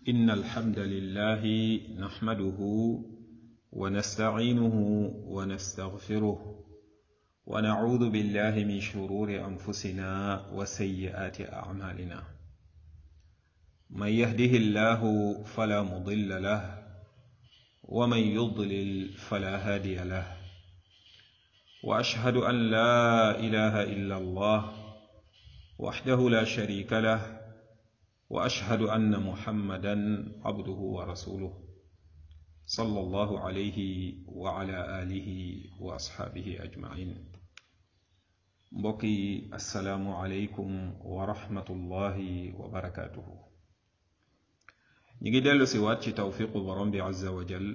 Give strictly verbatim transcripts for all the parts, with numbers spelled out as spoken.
إن الحمد لله نحمده ونستعينه ونستغفره ونعوذ بالله من شرور أنفسنا وسيئات أعمالنا من يهده الله فلا مضل له ومن يضلل فلا هادي له وأشهد أن لا إله إلا الله وحده لا شريك له وأشهد أن محمدا عبده ورسوله صلى الله عليه وعلى آله وأصحابه أجمعين mbokki assalaamu aleykum wa rahmatullahi wa barakaatuhu ñi ngi dellu si waat ci tawfiqu borom bi azza wa jal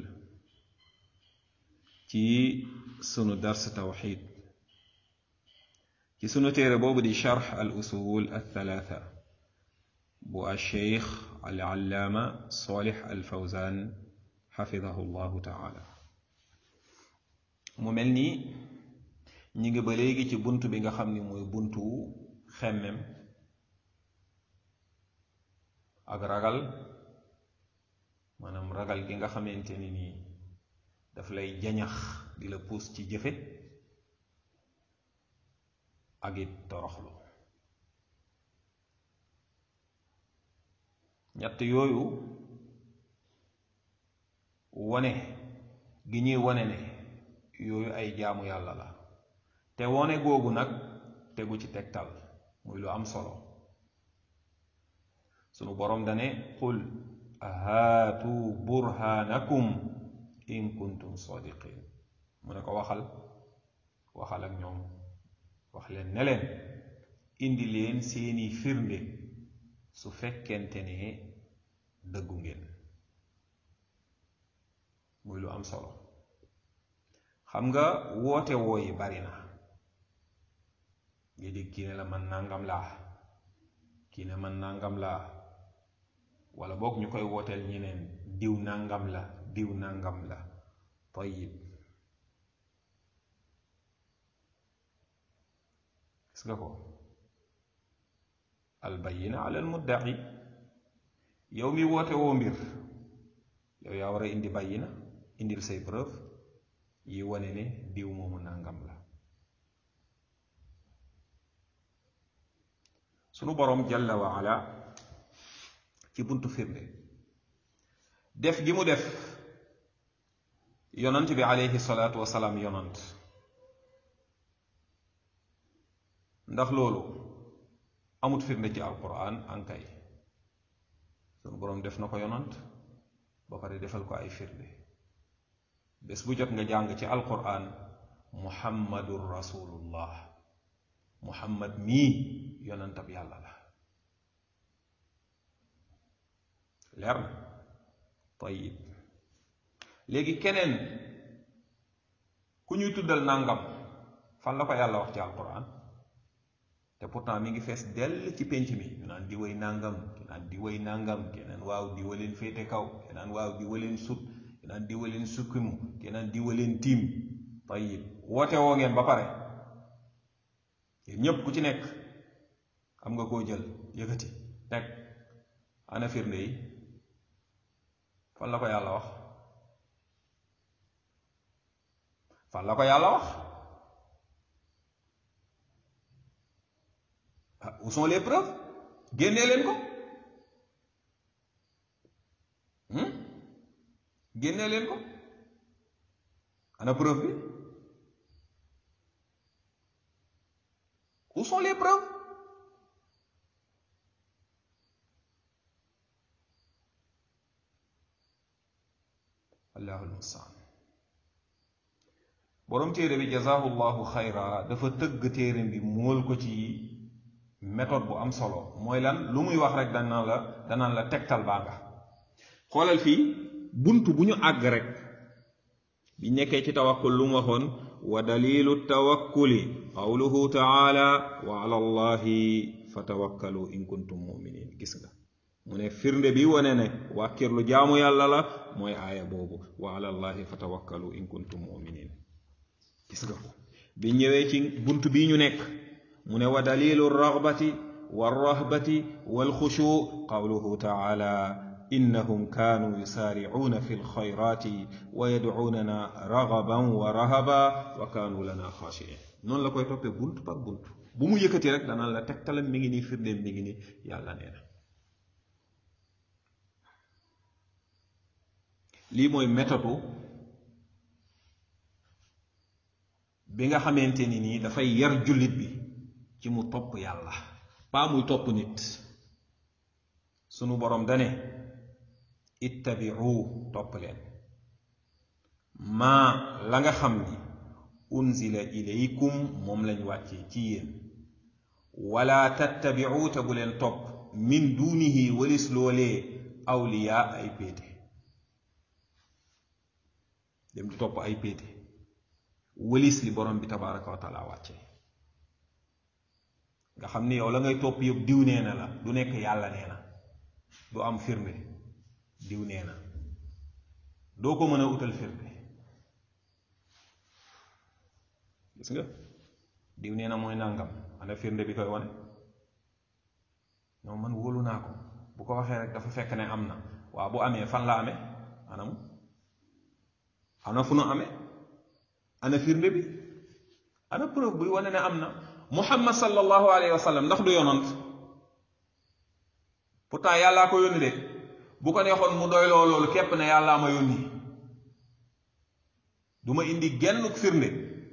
ci sunu dars tawxid ci sunu téere boobu di charx al usul al thalatha bu al cheikh al allaama salih al fawzan xafidahu llahu taala mu mel ni ñi ngi ba léegi ci bunt bi nga xam ni mooy buntu xemmem ak ragal maanaam ragal gi nga xamante ni nii daf lay jañax di la puus ci jëfe ak it toroxlu ñett yooyu wone gi ñuy wone ne yooyu ay jaamu yàlla la te wone googu nag tegu ci tegtal muy lu am solo sunu boroom dane qul haatu burhanakum in kuntum sadiqin mu ne ko waxal waxal ak ñoom wax leen ne leen indi leen seeni firnde su fekkente ne dëggu ngeen muy lu am solo xam nga woote wooyi bari na nga dégg kii ne la man nangam laa kii ne man nangam laa wala boog ñu koy wooteel ñeneen diw nangam la diw nangam la tayyib gis nga ko al bayyina ala al mudda'i yow mi woote woo mbir yow yaa war a indi bayyina indil say preuve yi wane ne diw moomu nangam la sunu boroom jalla wa ala ci buntu firnde def gi mu def yonant bi alayhi salaatu wasalaam yonant ndax loolu amut firnde ci alquran ankay sunu boroom def na ko yonant ba pare defal ko ay firnde bés bu jot nga jàng ci alquran muhammadur rasulullah muhammad mii yonantab yàlla la leer na tayyib léegi keneen ku ñuy tuddal nangam fan la ko yàlla wax ci alquran te pourtant mi ngi fees dell ci pénc mi ñu naan di way nangam ki naan di way nangam keneen waaw di waleen féete kaw keneen waaw di waleen sut keneen di waleen sukkimu keneen di waleen tiim tayyib woote woo ngeen ba pare yéen ñépp ku ci nekk am nga koo jël yëkkati teg ana firnde yi fan la ko yàlla wax fan la ko yàlla wax où sont les preuves génnee leen ko génnee leen ko ana preuve bi où sont les preuves allahul mustaan boroom téere bi jazaahu llahu xayra dafa tëgg téere bi mool ko ci méthode bu am solo mooy lan lu muy wax rek danaan la danaan la tegtal baa nga xoolal fii bunt bu ñu àgg rek bi nekkee ci tawakkul lu mu waxoon wa dalilu tawakkuli qawluhu taala wa ala allahi fatawakkalu in kuntum muminin gis nga mu ne firnde bi wane ne wàkkirlu jaamu yàlla la mooy aaya boobu wa ala allahi fatawakkalu in kuntum muminin gis nga ko bi ñëwee ci bunt bii ñu nekk mu ne wa dalilu ragbati والرهبة والخشوع قوله تعالى innahum kaanu yusaaricuuna fi lxayraati wa yadcuunana ragaban wa rahaba wa kaanu lana xaashiin. noonu la koy toppee bunt par bunt bu mu yëkkati rek danaan la tegtalam mi ngi nii, firndeem mi ngi nii, yàlla nee na. lii mooy méthode bi nga xamante ni nii dafay yar jullit bi ci mu topp yàlla, pas muy topp nit. sunu boroom dane ittabi'u topp leen maa la nga xam ni unzila ilaykum moom lañ wàccee ci yéen, wala tattabi'u te bu leen topp min dunihi walis loolee awliya ay péete, dem di topp ay péete walis li borom bi tabaraka wa taala wàccee. nga xam ni yow la ngay topp yëpp diw nee na la, du nekk yàlla nee na, du am firnde, diw nee na, doo ko mën a utal firnde. gis nga diw nee na mooy nàngam, ana firnde bi koy wane? non man wóolu naa ko, bu ko waxee rek dafa fekk ne am na. waaw bu amee fan la amee? anam ana fu nu amee? ana firnde bi? ana preuve buy wane ne am na? muhammad sallallahu alayhi wa sallam ndax du yonant? pourtant yàllaa ko yónni de. bu ko neexoon mu doy loo loolu képp ne yàllaa ma yónni, du ma indi genn firnde.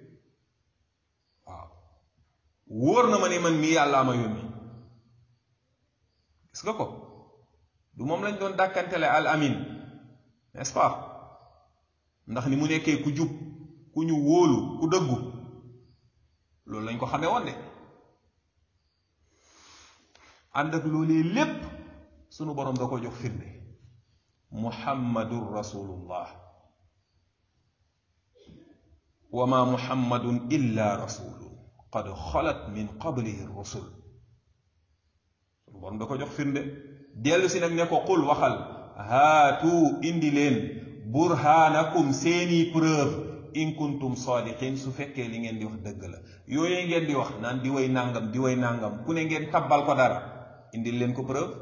waaw wóor na ma ne man mii yàllaa ma yónni. gis nga ko, du moom lañ doon dàkkantele al amin, n'est-ce pas? ndax ni mu nekkee ku jub, ku ñu wóolu, ku dëggu, loolu lañ ko xamee woon de. ànd ak loolee lépp sunu boroom da ko jox firnde, muhammadun rasulullah wa ma muhammadun illa rasulun qad xalat min qablihi rusul. sunu boroom da ko jox firnde. dellu si nag ne ko qul waxal, haatu indi leen burhanakum seeni preuve in kuntum sadiqin, su fekkee li ngeen di wax dëgg la. yooyu ngeen di wax naan di way nàngam di way nàngam, ku ne ngeen tabbal ko dara, indil leen ko preuve.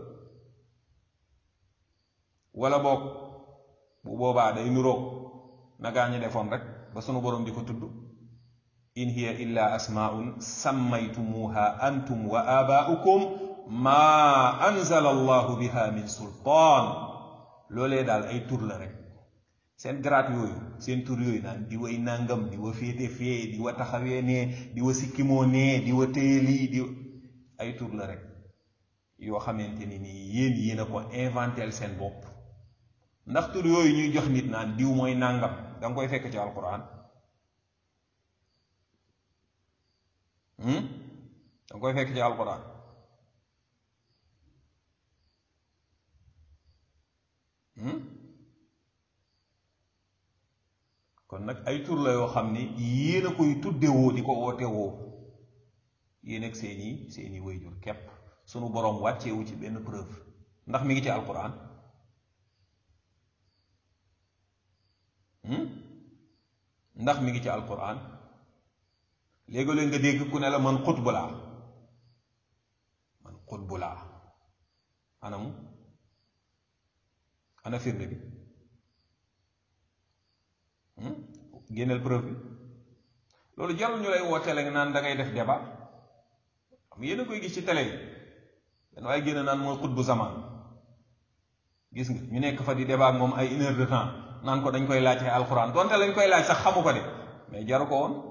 wala boog bu boobaa day nuroog na gaa ñi defoon rek ba sunu boroom di ko tudd, in hiya illa asmaun sammaytumuha antum wa abaukum ma anzala allahu biha min sultaan. loolee daal ay tur la rek, seen garaat yooyu, seen tur yooyu naan di way nàngam, di wa féete fee, di wa taxawee nee, di wa sikkimoo nee, di wa téye lii, di ay tur la rek yoo xamante ni nii yéen yéen a ko inventel seen bopp. ndax tur yooyu ñuy jox nit naan diw mooy nàngam da nga koy fekk ci alquran? da nga koy fekk ci alquran? kon nag ay tur la yoo xam ni yéen a koy tuddewoo di ko wootewoo yéen ak seeni seeni wayjur képp. sunu boroom wàcceewu ci benn preuve. ndax mi ngi ci alquran? ndax mi ngi ci alquran? léegi-léeg nga dégg ku ne la man xutbu laa, man xutbu laa. anamu ana firnde bi? génneel preuve bi. loolu jarul ñu lay woo télé nga naan da ngay def débat. xam yéen a koy gis ci télé yi dan waaye génn naan mooy xutbu zaman. gis nga ñu nekk fa di débat ak moom ay une heure de temps naan ko dañ koy laaj ay alxuraan, donte lañ koy laaj sax xamu ko de, mais jaru ko woon.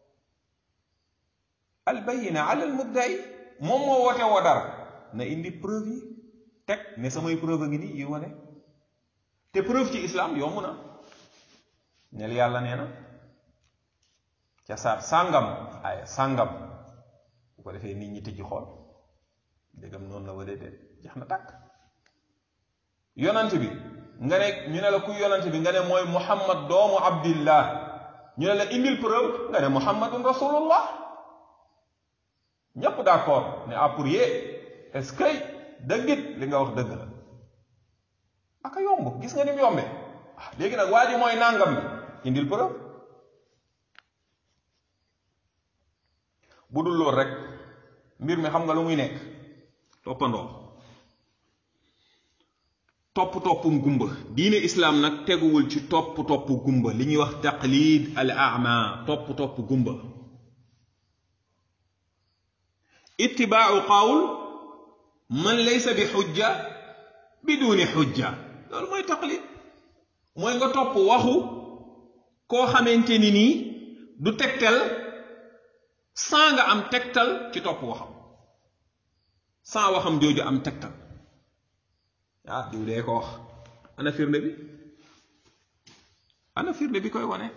al bayina ala al mudda'i, moom moo woote woo dara na indi preuve yi teg ne samay preuve a ngi nii yi wane. te preuve ci islam yomb na. neel yàlla nee na ca saar sàngam ay sàngam, bu ko defee nit ñi tëj xool déggam noonu la wala déet, jeex na tàkk. yonant bi nga ne ñu ne la ku yonant bi nga ne mooy muhammad doomu abdillah, ñu ne la indil preuve nga ne muhammadun rasulullah. ñépp d'accord ne ah pour yee est-ce que dëggit li nga wax dëgg la. aka yomb, gis nga ni mu yombee. léegi nag waa ji mooy nàngam bi, indil preuve. bu dul loolu rek mbir mi xam nga lu muy nekk toppandoo. topp toppum gumba diine islam nag teguwul ci topp topp gumba li ñuy wax taqlid al a'ma topp topp gumba ittibaa'u qawl man laysa bi xujja biduni xujja loolu mooy taqlid mooy nga topp waxu koo xamante ni nii du tegtal saa nga am tegtal ci topp waxam saa waxam jooju am tegtal ah diw dee ko wax ana firnde bi ana firnde bi koy wane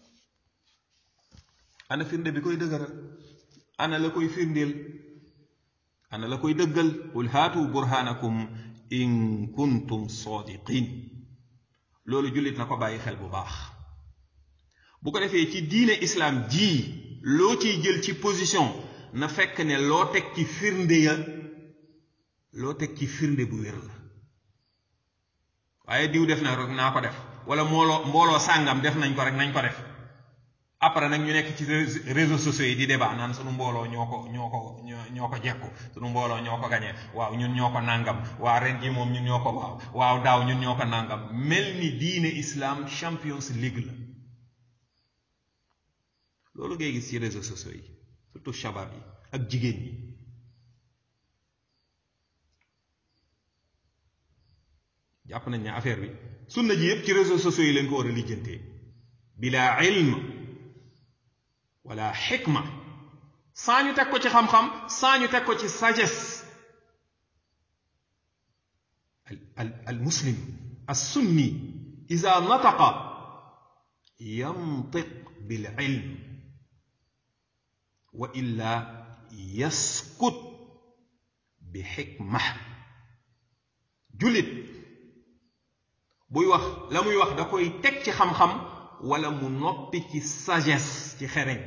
ana firnde bi koy dëgëral ana la koy firndeel ana la koy dëggal qul haatu burhanakum in kuntum sadiqin loolu jullit na ko bàyyi xel bu baax bu ko defee ci diine islam ji loo ciy jël ci position na fekk ne loo teg ci firnde ya loo teg ci firnde bu wér la waaye diw def na rek naa ko def wala mbooloo mbooloo sàngam def nañ ko rek nañ ko def après nag ñu nekk ci réseaux sociaux yi di débat naan sunu mbooloo ñoo ko ñoo ko ñoo ko jekku sunu mbooloo ñoo ko gañee waaw ñun ñoo ko nàngam waa ren ji moom ñun ñoo ko waaw waaw daaw ñun ñoo ko nàngam mel ni diine islam Champions League la loolu ngay gis ci réseaux sociaux yi surtout shabab yi ak jigéen ñi jàpp nañ ne affaire bi sunna ji yépp ci réseaux sociaux yi lañ ko war a lijjantee bila ilm wala xikma saa ñu teg ko ci xam-xam saa ñu teg ko ci sagesse al al muslim as sunni iza nataqa yantiq bil ilm wa illa yaskut bi xikma julit buy wax la muy wax da koy teg ci xam-xam wala mu noppi ci sagesse ci xereñ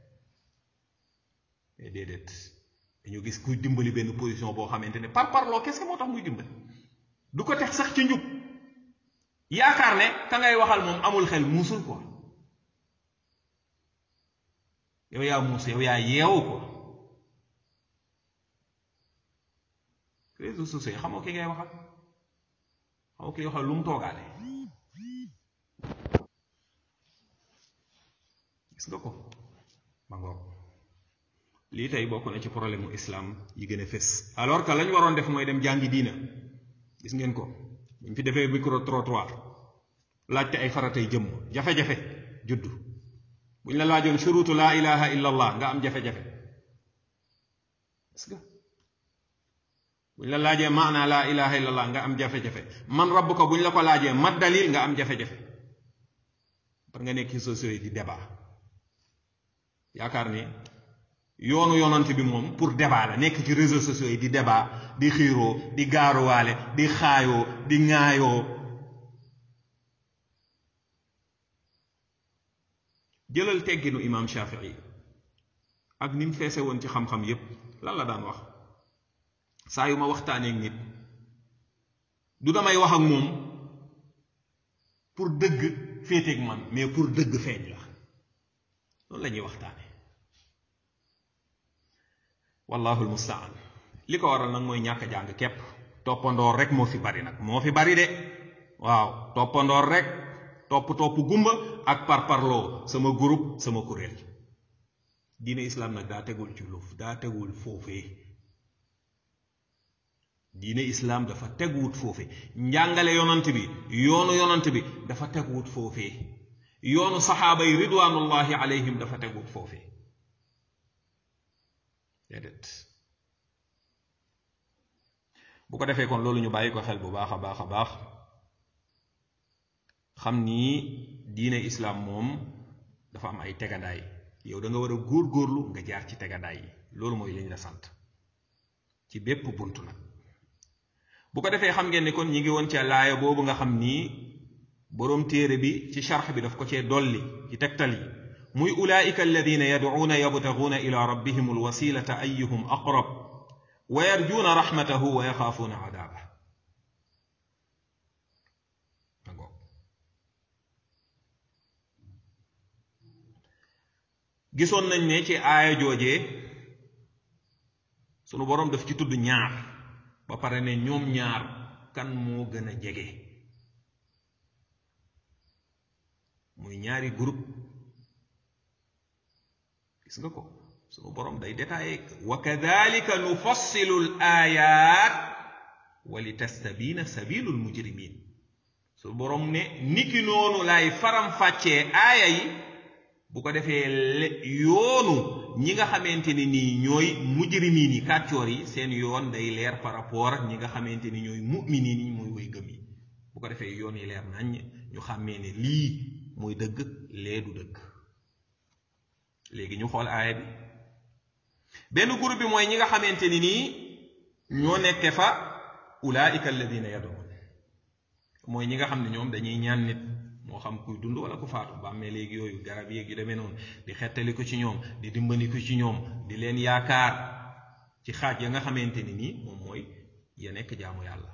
mais déedéet dañu gis kuy dimbali benn position boo xamante ne par parloo qu'est-ce que moo tax muy dimbali du ko teg sax ci njub yaakaar ne ka ngay waxal moom amul xel muusul quoi yow yaa muus yow yaa yeewu quoi réseaux sociaux yi xamoo ki ngay waxal xamoo ki ngay waxal lu mu toogaale gis nga ko ma ngoog lii tey bokk na ci problème mu islam yi gën a fés alors que lañ waroon def mooy dem jàngi diina gis ngeen ko buñ fi defee micro trottoir laajte ay faratay jëmm jafe-jafe juddu buñ la laajoon shurutu laa ilaha illa allah nga am jafe-jafe gis nga buñ la laajee maana laa ilaha illa allah nga am jafe-jafe man rabbuka buñ la ko laajee ma dalil nga am jafe-jafe par nga nekk ci société di débat yaakaar ni yoonu yonante bi moom pour débat la nekk ci réseaux sociaux yi di débat di xiiroo di gaaruwaale di xaayoo di ŋaayoo jëlal tegginu imam Shafii ak ni mu feese woon ci xam-xam yépp lan la daan wax saa yu ma waxtaanee ak nit du damay wax ak moom pour dëgg féeteeg man mais pour dëgg feeñ la loolu la ñuy waxtaane wallahu almustaan li ko waral nag mooy ñàkk jàng képp toppandoor rek moo fi bari nag moo fi bari de waaw toppandoor rek topp topp gumba ak parparloo sama groupe sama kuréel diine islam nag daa tegul ci luuf daa tegul foofee diine islam dafa teguwut foofee njàngale yonant bi yoonu yonant bi dafa teguwut foofee yoonu saxaaba yi ridwanullahi alayhim dafa teguwut foofee déedéet bu ko defee kon loolu ñu bàyyi ko xel bu baax a baax a baax xam ni diine islam moom dafa am ay tegandaay yow da nga war a góorgóorlu nga jaar ci tegandaay yi loolu mooy li ñu la sant ci bépp bunt nag bu ko defee xam ngeen ni kon ñi ngi woon ci laaya boobu nga xam ni boroom téere bi ci sharx bi daf ko cee dolli ci tegtal yi muy ulaika alladina yad'uuna yabtaguuna ila rabbihim alwasilata ayyuhum aqrab wa yarjuuna rahmatahu wa yaxaafuuna adaabah gisoon nañ ne ci aaya joojee sunu boroom daf ci tudd ñaar ba pare ne ñoom ñaar kan moo gën a jege muy ñaari groupe gis nga ko sunu borom day détaillé wa kadhalika nufassilu al ayat wa litastabina sabilul mujrimin sunu borom ne niki noonu lay faram fàccee aaya yi bu ko defee yoonu ñi nga xamante ni nii ñooy mujrimiin yi kàccoor yi seen yoon day leer par rapport ak ñi nga xamante ni ñooy mu'miniin yi mooy way gëm yi bu ko defee yoon yi leer nañ ñu xàmmee ne lii mooy dëgg lee du dëgg léegi ñu xool aaya bi benn groupe bi mooy ñi nga xamante ni nii ñoo nekke fa ulaika alladina yad'un mooy ñi nga xam ne ñoom dañuy ñaan nit moo xam kuy dund wala ku faatu bàmmee léegi yooyu garab yéeg yu demee noonu di xettali ko ci ñoom di dimbali ko ci ñoom di leen yaakaar ci xaaj ya nga xamante ni nii moom mooy ya nekk jaamu yàlla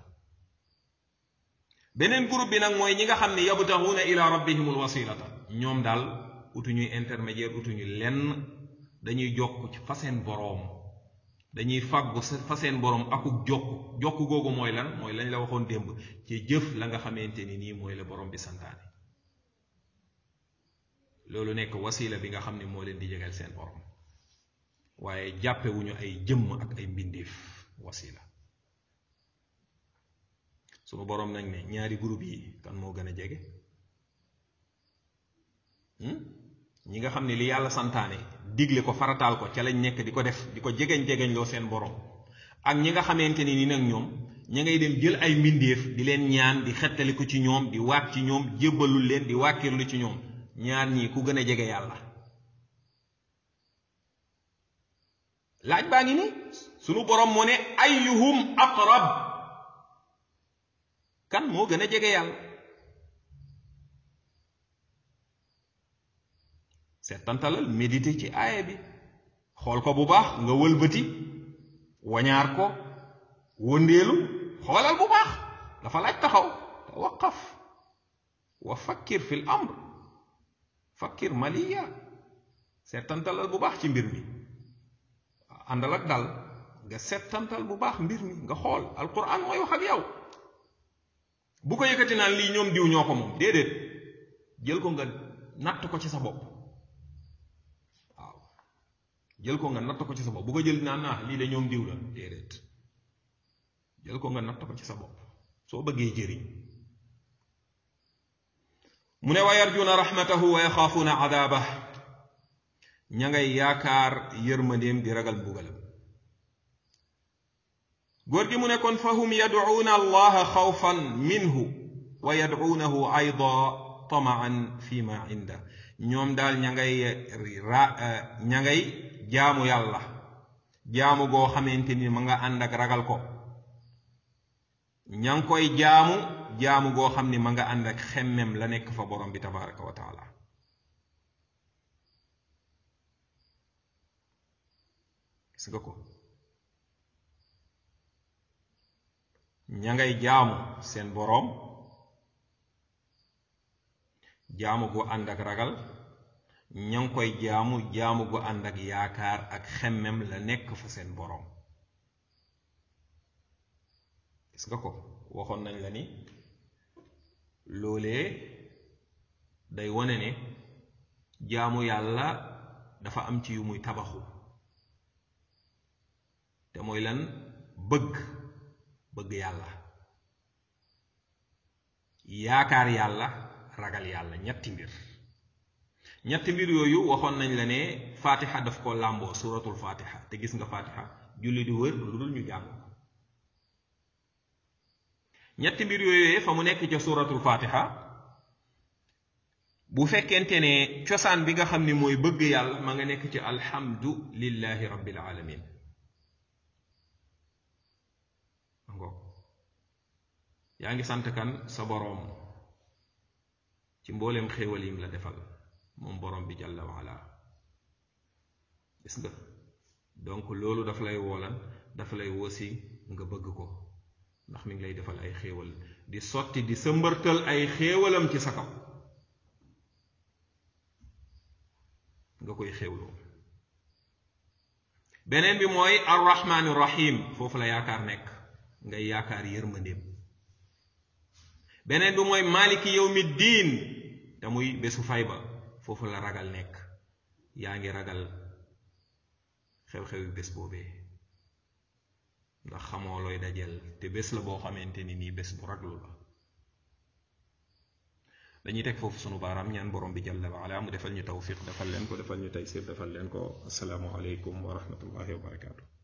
beneen groupe bi nag mooy ñi nga xam ne yabtaxuuna ila rabbihimul wasilata ñoom daal utuñuy intermédiaire utuñu lenn dañuy jokk ci fa seen boroom dañuy fàggu fa seen boroom akuk jokk jokk googu mooy lan mooy lañ la waxoon démb ci jëf la nga xamante ni nii mooy la boroom bi santaane loolu nekk wasila bi nga xam ne moo leen di jegal seen boroom waaye jàppewuñu ay jëmm ak ay mbindeef wasila sunu boroom nag ne ñaari groupe yi kan moo gën a jege ñi nga xam ne li yàlla santaane digle ko farataal ko ca lañ nekk di ko def di ko jegeñ-jegeñ loo seen boroom ak ñi nga xamante ni ni nag ñoom ña ngay dem jël ay mbindeef di leen ñaan di xettali ko ci ñoom di waat ci ñoom jébbalul leen di wàkkirlu ci ñoom ñaar ñii ku gën a jege yàlla laaj baa ngi ni sunu boroom moo ne ayyuhum aqrab kan moo gën a jege yàlla seetantalal méditer ci aaya bi xool ko bu baax nga wëlbati wañaar ko wëndeelu xoolal bu baax dafa laaj taxaw tawaqaf wa fakkir fil amr fakkir maliya seetantalal bu baax ci mbir mi àndal ak dal nga seetantal bu baax mbir mi nga xool alquran mooy wax ak yow bu ko yëkkati naan lii ñoom diw ñoo ko moom déedéet jël ko nga natt ko ci sa bopp waaw jël ko nga natt ko ci sa bopp bu ko jël naan naa lii de ñoom diw la déedéet jël ko nga natt ko ci sa bopp soo bëggee jëriñ mu ne wa yarjuna rahmatahu wa yaxaafuuna adaabah ña ngay yaakaar yërmandeem di ragal mbugalam góor gi mu ne kon fahum yad'uuna allaha xawfan minhu wa yad'uunahu ayda tamaan fi ma inda ñoom daal ña ngay ra ña ngay jaamu yàlla jaamu goo xamante ni ma nga ànd ak ragal ko ña ngi koy jaamu jaamu goo xam ni ma nga ànd ak xemmem la nekk fa borom bi tabaraka wa taala gis nga ko ña ngay jaamu seen boroom jaamu gu ànd ak ragal ña ngi koy jaamu jaamu gu ànd ak yaakaar ak xemmem la nekk fa seen boroom gis nga ko waxoon nañ la ni loolee day wone ne jaamu yàlla dafa am ci yu muy tabaxu te mooy lan bëgg bëgg yàlla yaakaar yàlla ragal yàlla ñetti mbir ñetti mbir yooyu waxoon nañ la ne fatiha daf ko làmboo suratul fatiha te gis nga fatiha julli di wër lu dul ñu jàng ñetti mbir yooyu fa mu nekk ca suratul fatiha bu fekkente ne cosaan bi nga xam ni mooy bëgg yàlla ma nga nekk ci alhamdu lillahi rabbil alamin yaa ngi sant kan sa boroom ci mbooleem xéewal yim la defal moom boroom bi jalla waala gis nga donc loolu daf lay woolan daf lay wosi nga bëgg ko ndax mi ngi lay defal ay xéewal di sotti di sëmbërtal ay xéewalam ci sa kaw nga koy xéewloo beneen bi mooy arrahmaani rahim foofu la yaakaar nekk ngay yaakaar yërmandeem beneen bi mooy maliki yawmi diin te muy bésu fay ba foofu la ragal nekk yaa ngi ragal xew-xewi bés boobee ndax xamoo looy dajel te bés la boo xamante ni nii bés bu raglu la dañuy teg foofu sunu baaraam ñaan borom bi jalla wa ala mu defal ñu tawfiq defal leen ko defal ñu taysir defal leen ko asalaamu aleykum wa rahmatullahi wa barakaatu